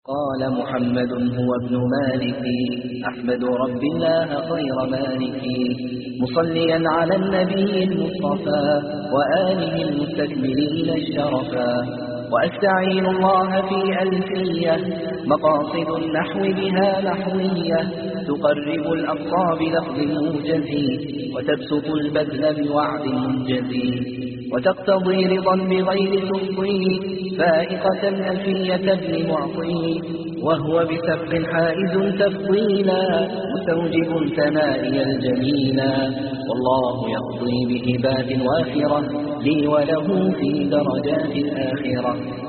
قال محمد هو ابن مالك أحمد رب الله خير مالك مصليا على النبي المصطفى وآله المستكملين الشرفا وأستعين الله في ألفية مقاصد النحو بها نحوية تقرب الأقصى بلفظ موجز وتبسط البذل بوعد منجز وتقتضي رضا بغير تفضيل فائقة ألفية ابن معطي وهو بسبق حائز تفضيلا مستوجب ثنائي الجميلا والله يقضي بهبات وافرة لي وله في درجات الآخرة.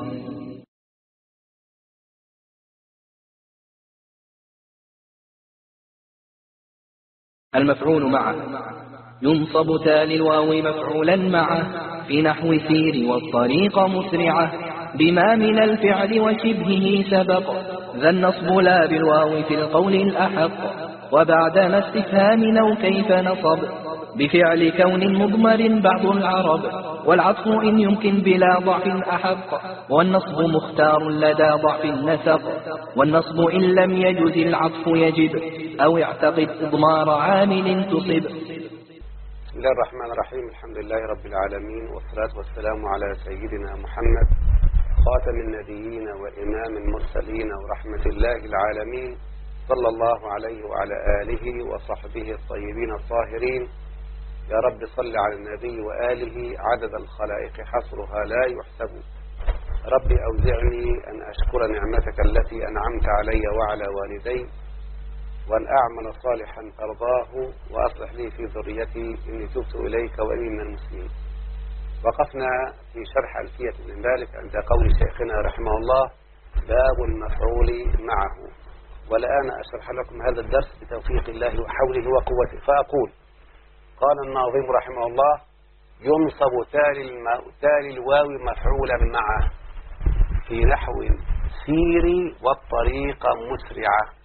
المفعول معه ينصب تالي الواو مفعولا معه في نحو سير والطريق مسرعة بما من الفعل وشبهه سبق ذا النصب لا بالواو في القول الأحق وبعدما استفهام أو كيف نصب بفعل كون مضمر بعض العرب والعطف إن يمكن بلا ضعف أحق والنصب مختار لدى ضعف النسق والنصب إن لم يجز العطف يجب أو يعتقد إضمار عامل تصب. بسم الله الرحمن الرحيم. الحمد لله رب العالمين والصلاة والسلام على سيدنا محمد خاتم النبيين وإمام المرسلين ورحمة الله العالمين صلى الله عليه وعلى آله وصحبه الطيبين الطاهرين. يا رب صل على النبي وآله عدد الخلائق حصرها لا يحسب. رب أوزعني أن أشكر نعمتك التي أنعمت علي وعلى والدي وأن أعمل صالحا ترضاه وأصلح لي في ذريتي إني تبت إليك وإني من المسلمين. وقفنا في شرح ألفية ابن مالك عند قول شيخنا رحمه الله باب المفعول معه، والآن أشرح لكم هذا الدرس بتوفيق الله وحوله وقوته. فأقول قال الناظم رحمه الله ينصب تالي الواو مفعولا معه في نحو سيري والطريق مسرعة.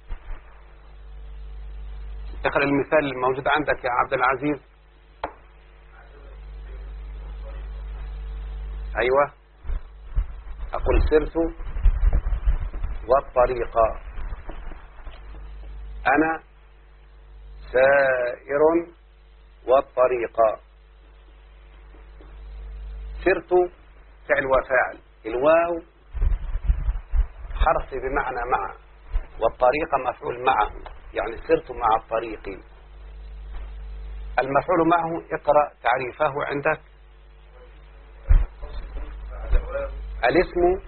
اقرأ المثال الموجود عندك يا عبد العزيز. أيوة، أقول سرت والطريق أنا سائر والطريق. سرت فعل وفاعل، الواو حرف بمعنى مع، والطريق مفعول معه يعني سرت مع الطريق. المفعول معه اقرأ تعريفه عندك. الاسم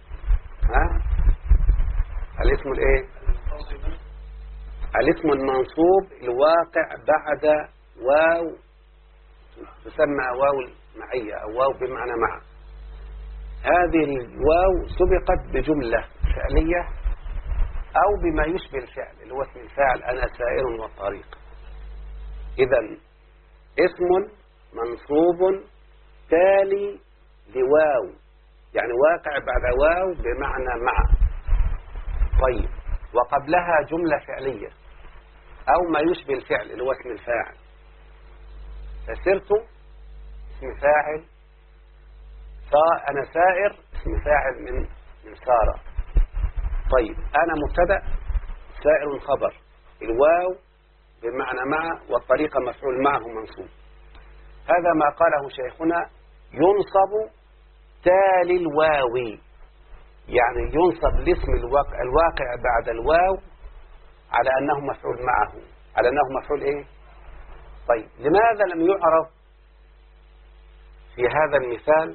الاسم الايه؟ الاسم المنصوب الواقع بعد واو تسمى واو المعية أو واو بمعنى مع. هذه الواو سبقت بجملة فعلية أو بما يشبه الفعل اللي هو اسم الفاعل أنا سائر والطريق. إذن اسم منصوب تالي لواو يعني واقع بعد واو بمعنى مع. طيب، وقبلها جملة فعلية أو ما يشبه الفعل اللي هو اسم الفاعل. فسرت اسم فاعل، أنا سائر اسم فاعل من سارة. طيب، أنا مبتدأ سائر خبر، الواو بمعنى مع والطريق مفعول معه منصوب. هذا ما قاله شيخنا ينصب تالي الواو، يعني ينصب الاسم الواقع بعد الواو على أنه مفعول معه، على أنه مفعول إيه؟ طيب، لماذا لم يعرف في هذا المثال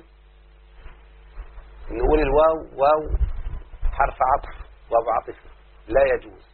نقول الواو واو حرف عطف واو عاطفة؟ لا يجوز،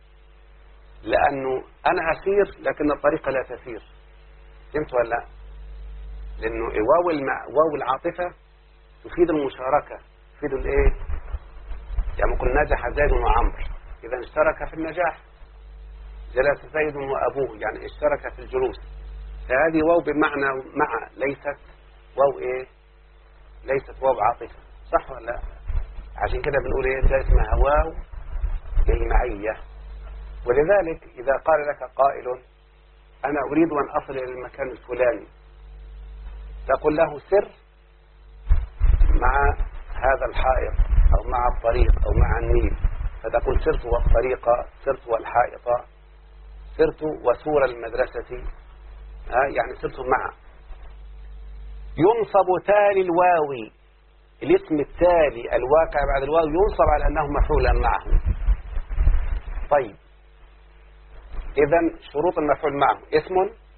لأنه أنا أسير لكن الطريقة لا تسير. فهمت ولا لا؟ لأنه واو العاطفة تفيد المشاركة، تفيد الإيه؟ يعني ممكن نجح زيد وعمر، إذا اشترك في النجاح. جلس زيد وأبوه يعني اشترك في الجلوس. فهذه واو بمعنى مع، ليست واو إيه؟ ليست واو عاطفة. صح ولا لا؟ عشان كده بنقول إيه؟ ده اسمها واو المعية. ولذلك إذا قال لك قائل أنا أريد أن أصل إلى المكان الفلاني، تقول له سر مع هذا الحائط أو مع الطريق أو مع النيل. سرت والطريق، سرت والحائط، سرت وسور المدرسة، يعني سرت معا. ينصب تالي الواو، الاسم التالي الواقع بعد الواو ينصب على أنه مفعولا معه. طيب إذن شروط المفعول معه: اسم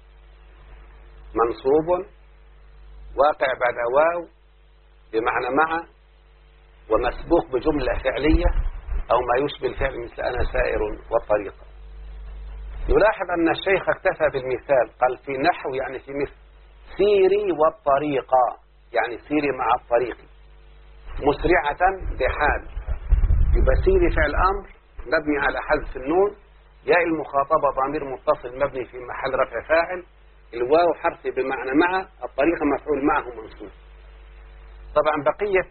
منصوب واقع بعد واو بمعنى مع، ومسبوق بجملة فعلية أو ما يشبه الفعل مثل أنا سائر والطريق. نلاحظ أن الشيخ اكتفى بالمثال، قال في نحو يعني في مثل سيري والطريقة، يعني سيري مع الطريق. مسرعة بحال، يبقى سيري فعل أمر مبني على حذف النون، ياء المخاطبة ضمير متصل مبني في محل رفع فاعل، الواو حرف بمعنى مع، الطريقة مفعول معه منصوب. طبعا بقية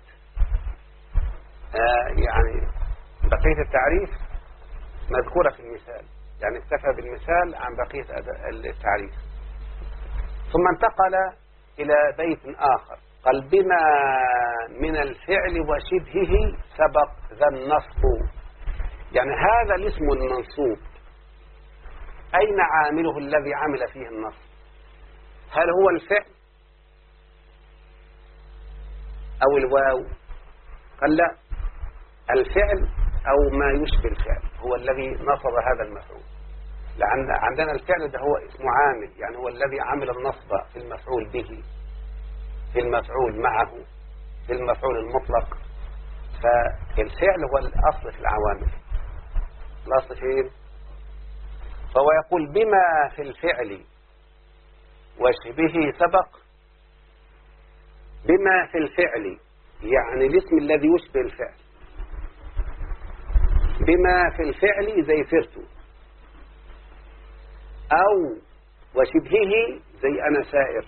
يعني بقية التعريف مذكورة في المثال، يعني اكتفى بالمثال عن بقية التعريف. ثم انتقل إلى بيت آخر، قال بما من الفعل وشبهه سبق ذا النصب. يعني هذا الاسم المنصوب أين عامله الذي عمل فيه النصب؟ هل هو الفعل أو الواو؟ قال لا، الفعل أو ما يشبه الفعل هو الذي نصب هذا المفعول. لأن عندنا الفعل ده هو اسم عامل، يعني هو الذي عمل النصب في المفعول به، في المفعول معه، في المفعول المطلق. فالفعل هو الأصل في العوامل. الأصل فين؟ فهو يقول بما في الفعل وشبهه سبق. بما في الفعل يعني الاسم الذي يشبه الفعل. بما في الفعل زي سرت، أو وشبهه زي أنا سائر.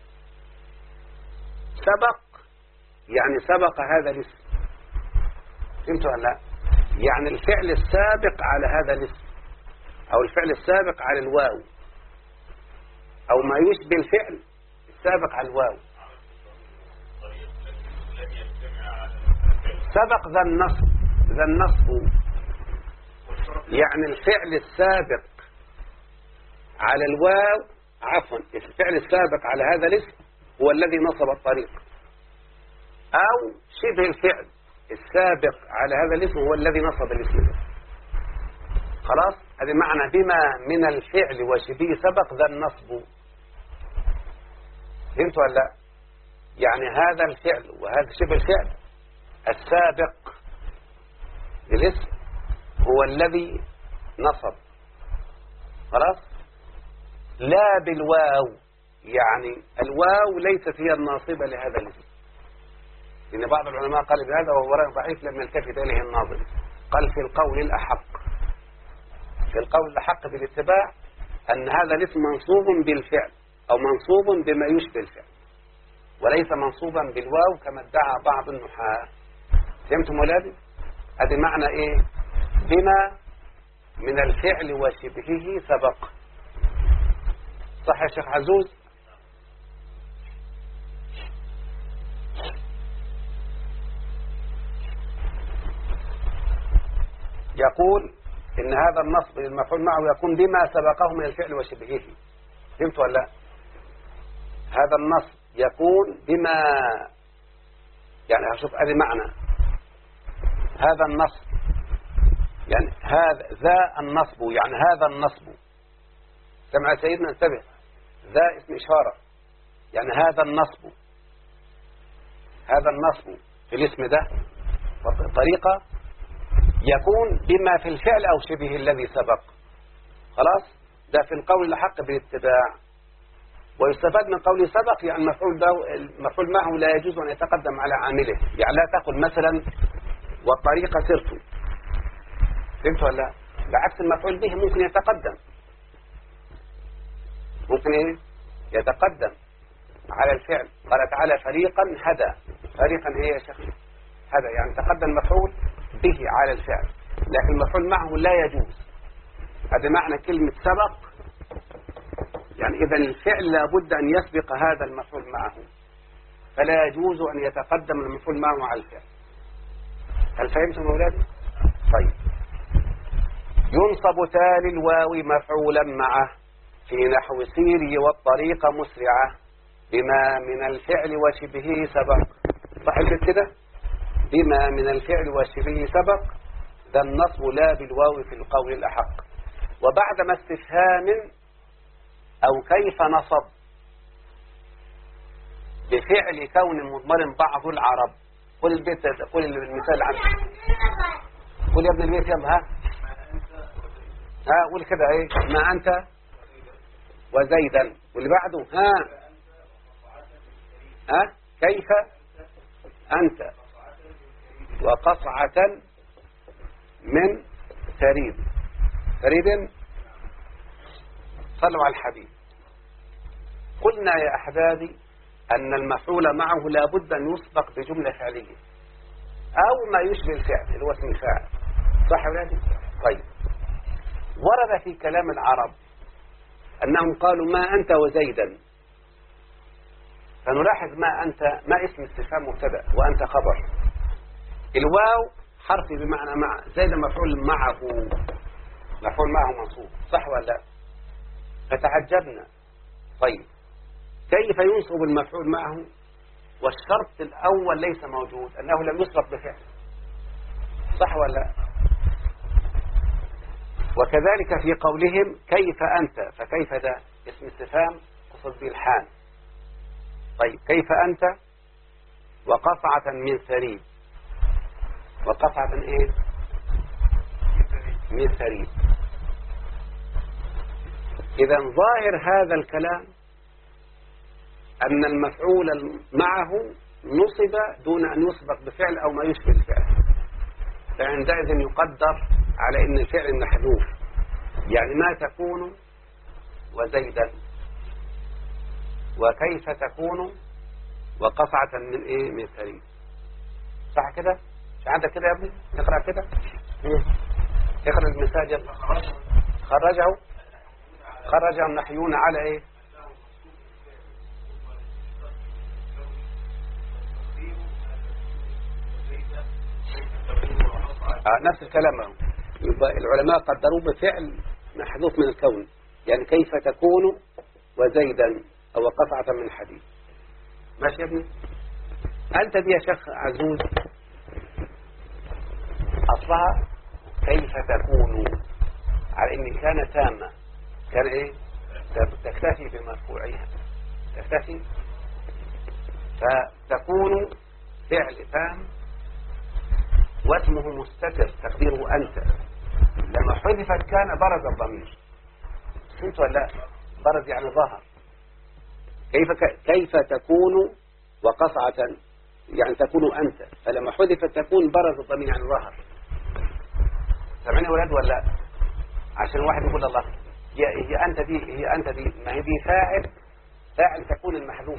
سبق يعني سبق هذا الاسم. فهمتوا ولا لا؟ يعني الفعل السابق على هذا الاسم، أو الفعل السابق على الواو، أو ما يشبه الفعل السابق على الواو. سبق ذا النصب. ذا النصب يعني الفعل السابق على الواو، عفوا الفعل السابق على هذا الاسم هو الذي نصب الطريق، أو شبه الفعل السابق على هذا الاسم هو الذي نصب الاسم. خلاص، هذا معنى بما من الفعل وشبهه سبق ذا النصب. فهمت ولا لا؟ يعني هذا الفعل وهذا شبه الفعل السابق للاسم هو الذي نصب. خلاص، لا بالواو، يعني الواو ليست هي الناصبة لهذا الاسم. لأن بعض العلماء قال بهذا وهو رأي ضعيف لم يلتفت إليه الناظر. قال في القول الأحق، في القول الأحق بالاتباع أن هذا الاسم منصوب بالفعل أو منصوب بما يشبه الفعل، وليس منصوبا بالواو كما ادعى بعض النحاة. فهمتم ولادي؟ هذا معنى إيه؟ بما من الفعل وشبهه سبق. صح يا شيخ عزوز؟ يقول إن هذا النصب للمفعول معه يكون بما سبقه من الفعل وشبهه. فهمت ولا لا؟ هذا النصب يكون بما، يعني هشوف هذا معنى هذا النصب، يعني هذا ذا النصب، يعني هذا النصب. سمع سيدنا؟ انتبه، ذا اسم إشارة، يعني هذا النصب، هذا النصب في الاسم ده طريقة يكون بما في الفعل أو شبه الذي سبق. خلاص، ده في القول الحق بالاتباع. ويستفاد من قول سبق يعني المفعول معه لا يجوز أن يتقدم على عامله. يعني لا تقل مثلا والطريقة سرت. فهمت ولا لا؟ بعكس المفعول به ممكن يتقدم، ممكن إيه؟ يتقدم على الفعل. قال تعالى فريقا هدى. فريقا إيه يا شيخ؟ هذا يعني تقدم المفعول به على الفعل، لكن المفعول معه لا يجوز. هذا معنى كلمة سبق، يعني إذا الفعل لابد أن يسبق هذا المفعول معه، فلا يجوز أن يتقدم المفعول معه على الفعل. هل فهمتم أولادي؟ طيب، ينصب تالي الواو مفعولا معه في نحو سيري والطريق مسرعة بما من الفعل وشبهه سبق. صح كده؟ بما من الفعل وشبهه سبق ذا النصب لا بالواو في القول الأحق. وبعد ما استفهام أو كيف نصب بفعل كون مضمر بعض العرب. قل البيت، قل المثال عنه، قل يا ابن البيت يلا. ها قول كده ايه؟ ما أنت وزيدا. واللي بعده ها كيف أنت وقصعة من ثريد. ثريد صلوا على الحبيب. قلنا يا أحبابي أن المفعول معه لا بد أن يسبق بجملة فعلية أو ما يشبه الفعل اللي هو اسم الفاعل. صح ولا لا؟ طيب، ورد في كلام العرب أنهم قالوا ما أنت وزيدا، فنلاحظ ما أنت ما اسم استفهام مبتدأ وأنت خبر، الواو حرف بمعنى مع، زيد مفعول معه، مفعول معه منصوب. صح ولا لا؟ فتعجبنا. طيب كيف ينصب المفعول معه والشرط الأول ليس موجود، أنه لم يسبق بفعل؟ صح ولا لا؟ وكذلك في قولهم كيف أنت، فكيف ده اسم استفهام قصد به الحال. طيب كيف أنت وقطعة من ثريد. وقطعة ايه؟ من ثريد. إذا ظاهر هذا الكلام أن المفعول معه نصب دون أن يسبق بفعل أو ما يشبه الفعل، فعندئذ يقدر على أن الفعل محذوف، يعني ما تكون وزيدا وكيف تكون وقطعة من ايه؟ من ثريد. صح كده؟ مش عندك كده يا ابني؟ نقرأ كده. اقرأ المثال يلا. خرجه النحيون على ايه؟ نفس الكلام اهو. يبقى العلماء قدروه بفعل محذوف من الكون، يعني كيف تكون وزيدا أو قطعة من حديد. ماشي يا ابني؟ أنت دي يا شيخ عزوز أصلها كيف تكون على إن كان تامة، كان إيه؟ تكتفي بمرفوعها، تكتفي، فتكون فعل تام واسمه مستتر تقديره أنت. لما حذفت كان برز الضمير. فهمت ولا لا؟ برز يعني ظهر. كيف تكون وقطعة يعني تكون أنت، فلما حذفت تكون برز الضمير يعني ظهر. سامعين يا ولاد ولا لا؟ عشان واحد يقول الله هي أنت دي ما هي دي فاعل تكون المحذوف.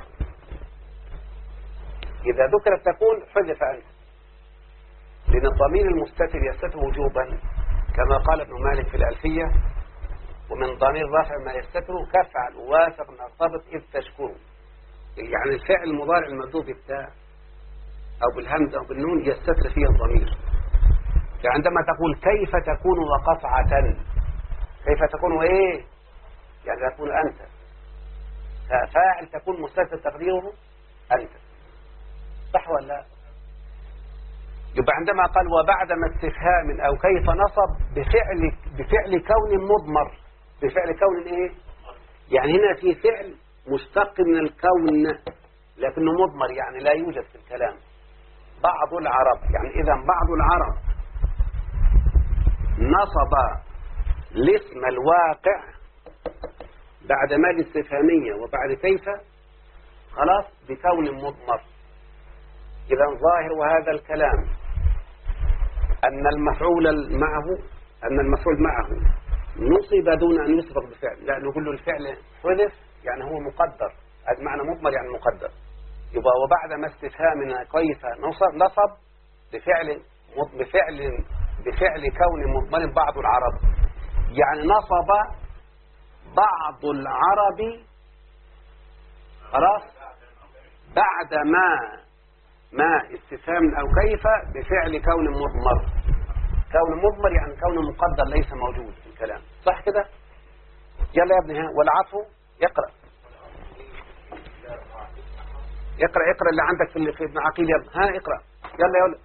إذا ذكرت تكون حذف أنت، لأن الضمير المستتر يستتر وجوبا كما قال ابن مالك في الألفية: ومن ضمير رفع ما يستتر كفعل وافق مرتبط إذ تشكر. يعني الفعل المضارع المبدوء بالتاء أو بالهمزة أو بالنون يستتر فيه الضمير. فعندما تقول كيف تكون وقطعة، كيف تكون وإيه؟ يعني تكون أنت، فاعل تكون مستتر تقديره أنت. صح ولا لا؟ يبقى عندما قال وبعد ما استفهام أو كيف نصب بفعل كون مضمر، بفعل كون إيه؟ يعني هنا في فعل مشتق من الكون لكنه مضمر، يعني لا يوجد في الكلام. بعض العرب، يعني إذا بعض العرب نصب الاسم الواقع بعد ما الاستفهامية وبعد كيف خلاص بكون مضمر. إذا ظاهر وهذا الكلام أن المفعول معه نصب دون أن يسبق بفعل، لأنه كل الفعل حذف يعني هو مقدر، هذا معنى مضمر يعني مقدر. يبقى وبعد ما استفهامنا كيف نصب بفعل كون مضمر بعض العرب، يعني نصب بعض العرب خلاص بعد ما استفهام أو كيف بفعل كون مضمر. كون مضمر يعني كون مقدر ليس موجود في الكلام، صح كده؟ يلا يا ابني ها. والعطف اقرأ اللي عندك في ابن عقيل. يلا ها اقرأ يلا.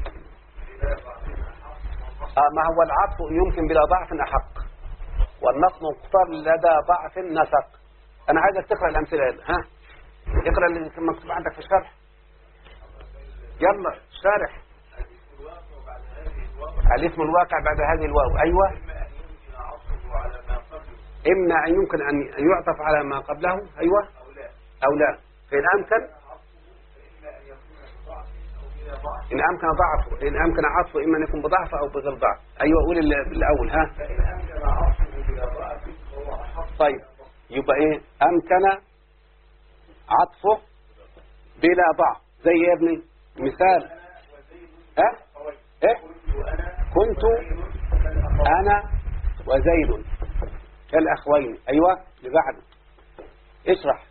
ما هو العطف يمكن بلا ضعف أحق، والنصب مقتر لدى ضعف نسق. أنا عايزك تقرأ الأمثلة. ها اقرأ اللي مكتوب عندك في الشرح. يلا شارح. الاسم الواقع بعد هذه الواو. أيوة. إما أن يمكن أن يعطف على ما قبله. أيوة أو لا. فإن أمكن إن أمكن عطفه إما أن يكون بضعف أو بغير ضعف. أيوة قول الأول. ها طيب يبقى إيه؟ أمكن عطفه بلا ضعف. زي يا ابني مثال. إيه؟ كنت أنا وزيد كالأخوين. أيوة اللي بعده اشرح.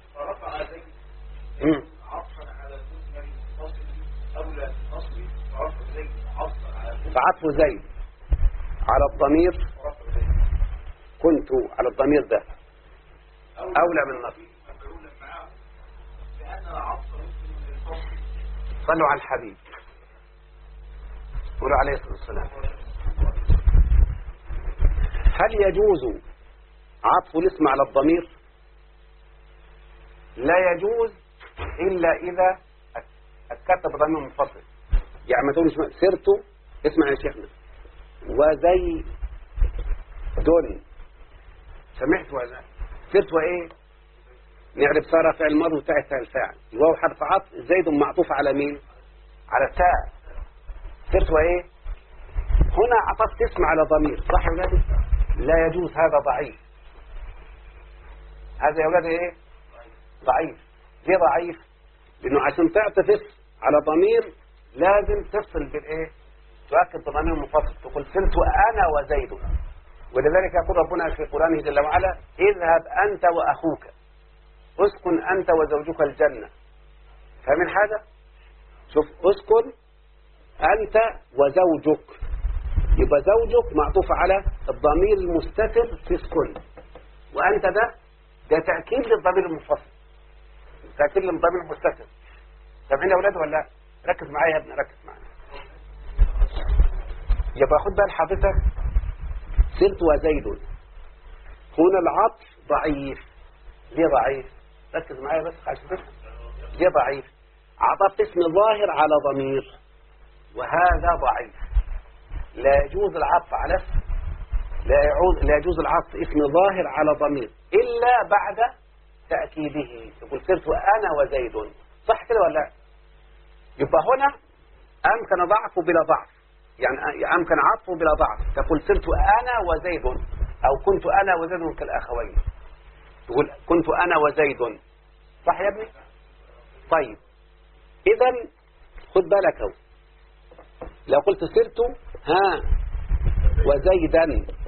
فعطف زيد على الضمير كنت على الضمير ده أولى من النصب. صلوا على الحبيب قولوا عليه الصلاة والسلام. هل يجوز عطف الاسم على الضمير؟ لا يجوز إلا إذا أكدت بضمير منفصل. يعني ما تقولش سرت، اسمع يا شيخنا، وزي دون. سمعت ولا سرت وإيه؟ نعرف صار فعل الماضي وتاء الفاعل. الواو حرف عطف، زيد معطوف على مين؟ على التاء. سرت وإيه؟ هنا عطفت اسم على ضمير، صح يا أولادي؟ لا يجوز، هذا ضعيف. هذا يا أولادي إيه؟ ضعيف. ليه ضعيف؟ لأنه عشان تعطف اسم على ضمير لازم تفصل بالإيه؟ تؤكد بضمير منفصل، تقول سرت أنا وزيد. ولذلك يقول ربنا في قرآنه جل وعلا: اذهب أنت وأخوك اسكن أنت وزوجك الجنة. فمن هذا شوف، اسكن أنت وزوجك، يبقى زوجك معطوف على الضمير المستتر في اسكن، وأنت ده تأكيد للضمير المنفصل، تأكيد للضمير المستتر. سامعين يا أولاد ولا؟ ركز معايا يا ابني، ركز معايا. يبقى خد بال حضرتك، سرت وزيد، هنا العطف ضعيف. ليه ضعيف؟ ركز معايا بس عشان تفهم. ليه ضعيف؟ عطفت اسم ظاهر على ضمير، وهذا ضعيف. لا يجوز العطف على اسم، لا يجوز العطف اسم ظاهر على ضمير إلا بعد تأكيده. يقول سرت أنا وزيد، صح كده ولا لا؟ يبقى هنا أمكن ضعفه بلا ضعف، يعني أمكن عطفه بلا ضعف. تقول سرت أنا وزيد، أو كنت أنا وزيد كالأخوين. تقول كنت أنا وزيد، صح يا ابني؟ طيب إذن خد بالك اهو، لو قلت سرت وزيدا،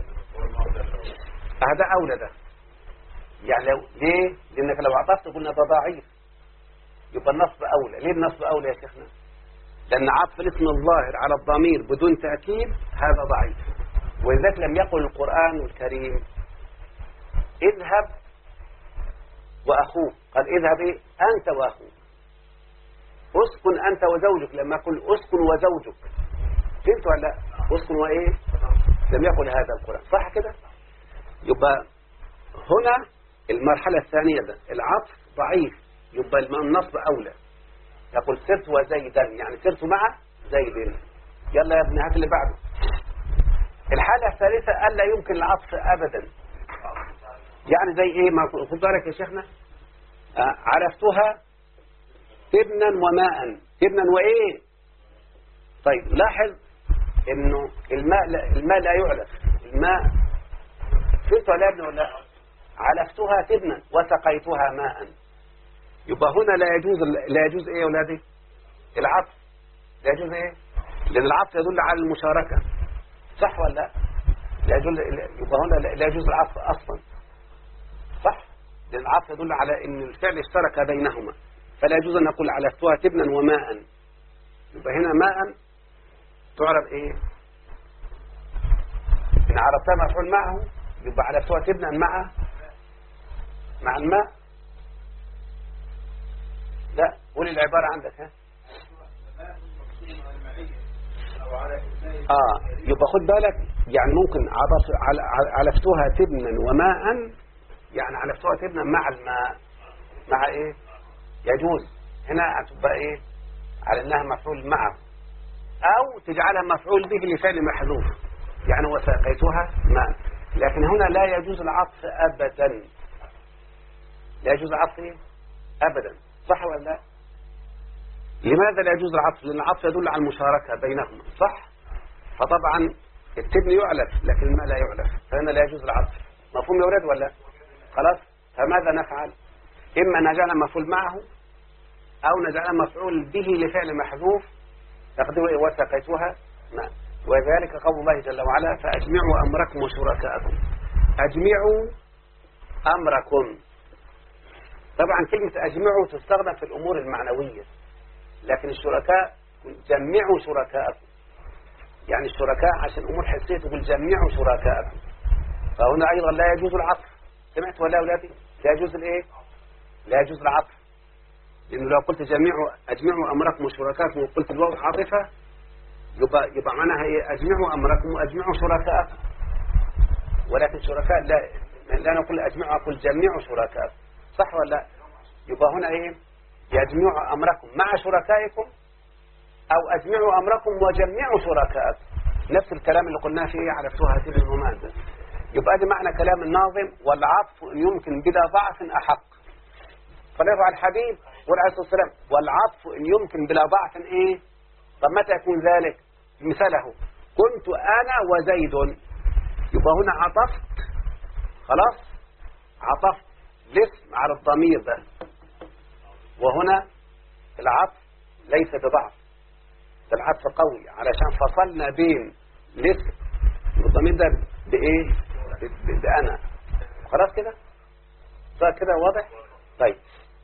هذا أولى ده. يعني ليه؟ لأنك لو عطفت قلنا ده ضعيف، يبقى النصب أولى. ليه النصب أولى يا شيخنا؟ لأن عطف الاسم الظاهر على الضمير بدون تأكيد هذا ضعيف. ولذلك لم يقل القرآن الكريم اذهب وأخوك، قال اذهب إيه؟ أنت وأخوك. اسكن أنت وزوجك، لما يقول اسكن وزوجك، فهمت ولا لا؟ اسكن وإيه؟ لم يقل هذا القرآن، صح كده؟ يبقى هنا المرحلة الثانية ده العطف ضعيف، يبقى النصب أولى. يقول سرت وزيدا، يعني سرت مع زيد. يلا يا ابني هات اللي بعده. الحالة الثالثة ألا يمكن العطف أبدا. يعني زي إيه؟ ما خد بالك يا شيخنا، عرفتها تبنا وماء. تبنا وإيه؟ طيب لاحظ إنه الماء لا يعلف. الماء فهمت ولا ابن ولا؟ علفتها تبنا وسقيتها ماء. يبقى هنا لا يجوز إيه يا أولادي؟ العطف لا يجوز إيه؟ لأن العطف يدل على المشاركة، صح ولا لا؟ يبقى هنا لا يجوز العطف أصلا، صح؟ لأن العطف يدل على أن الفعل اشترك بينهما، فلا يجوز أن نقول علفتها تبنا وماء. يبقى هنا ماء تعرف إيه؟ إن عرفتها مفعول معه يبقى عرفتها تبنى مع الماء. لا، قولي العبارة عندك. ها يبقى خد بالك، يعني ممكن علفتها تبنا وماء، يعني علفتها تبنا مع الماء، مع ايه؟ يجوز هنا هتبقى ايه؟ على انها مفعول معه، او تجعلها مفعول به لفعل محذوف، يعني وسقيتها ماء. لكن هنا لا يجوز العطف ابدا، لا يجوز العطف ابدا، صح ولا لا؟ لماذا لا يجوز العطف؟ لان العطف يدل على المشاركه بينهما، صح؟ فطبعا التبن يعلف لكن الماء لا يعلف، فهنا لا يجوز العطف. مفهوم يا ولاد ولا؟ خلاص. فماذا نفعل؟ اما نجعل مفعول معه، او نجعل مفعول به لفعل محذوف تقديره وسقيتها ماء. وذلك قول الله جل وعلا: فاجمعوا امركم وشركاءكم. اجمعوا امركم. طبعا كلمه اجمعوا تستخدم في الامور المعنويه، لكن الشركاء جمعوا شركاءكم، يعني الشركاء عشان امور حسيه تقول جمعوا شركاءكم. فهنا ايضا لا يجوز العطف. سمعت ولا اولادي؟ لا يجوز الايه؟ لا يجوز العطف، لانه لو قلت اجمعوا امركم وشركاءكم وقلت الواو عاطفه يبقى معناها ايه؟ اجمعوا امركم واجمعوا شركاءكم. ولكن شركاء لا نقول اجمعوا، اقول جمعوا شركاءكم، صح ولا لا؟ يبقى هنا ايه؟ يجمعوا امركم مع شركائكم، او اجمعوا امركم وجمعوا شركاءكم. نفس الكلام اللي قلناه فيه عرفتوها تبن وماء. يبقى دي معنى كلام الناظم: والعطف ان يمكن بلا ضعف احق. فنرفع الحبيب عليه الصلاه والسلام: والعطف ان يمكن بلا ضعف ايه؟ طب متى يكون ذلك؟ مثاله: كنت انا وزيد. يبقى هنا عطفت، خلاص، عطفت الاسم على الضمير ده، وهنا العطف ليس بضعف، ده العطف قوي، علشان فصلنا بين الاسم والضمير ده بايه؟ بأنا. خلاص كده؟ صار كده واضح؟ طيب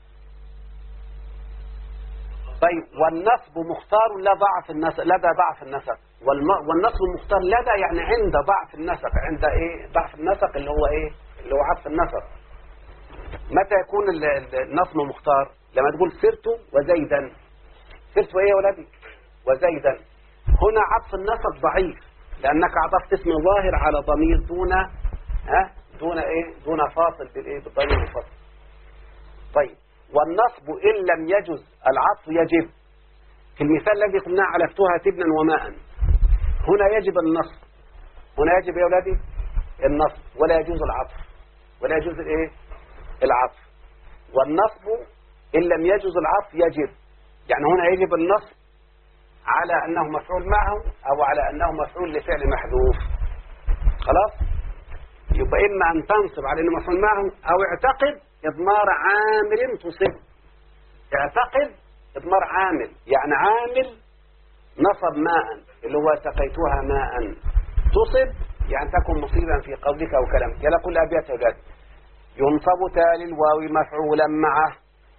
والنصب مختار لدى ضعف النسق. والنصب مختار لدى يعني عند ضعف النسق. عند ايه؟ ضعف النسق اللي هو ايه؟ اللي هو عطف النسق. متى يكون النصب مختار؟ لما تقول سرت وزيدا. سرت ايه يا ولدي؟ وزيدا. هنا عطف النسق ضعيف، لانك عطفت اسم ظاهر على ضمير دون ايه؟ دون فاصل بالايه؟ بالضمير الفاصل. طيب والنصب ان لم يجز العطف يجب. في المثال الذي قلنا علفتها تبنا وماء، هنا يجب النصب، هنا يجب يا اولادي النصب، ولا يجوز العطف، ولا يجوز الايه؟ العطف. والنصب ان لم يجز العطف يجب، يعني هنا يجب النصب على انه مفعول معه او على انه مفعول لفعل محذوف. خلاص؟ يبقى اما ان تنصب على انه مفعول معه، او اعتقد اضمار عامل تصب. اعتقد اضمار عامل، يعني عامل نصب ماء اللي هو سقيتها ماء، تصب يعني تكون مصيبا في قولك او كلامك. يلا كل ابيات يا اولاد: ينصب تالي الواو مفعولا معه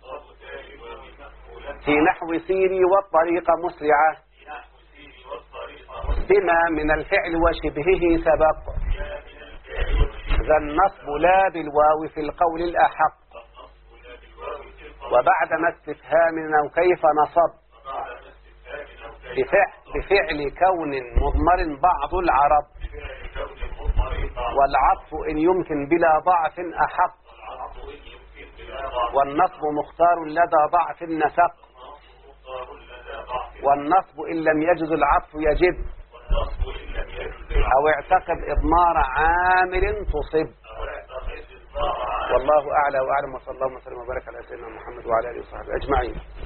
في نحو سيري والطريق مسرعة بما من الفعل وشبهه سبق ذا النصب لا بالواو في القول الأحق وبعد ما استفهام أو كيف نصب بفعل كون مضمر بعض العرب والعطف إن يمكن بلا ضعف أحق والنصب مختار لدى ضعف النسق والنصب إن لم يجز العطف يجب أو اعتقد إضمار عامل تصب. والله أعلى وأعلم، وصلى الله وسلم وبارك على سيدنا محمد وعلى آله وصحبه أجمعين.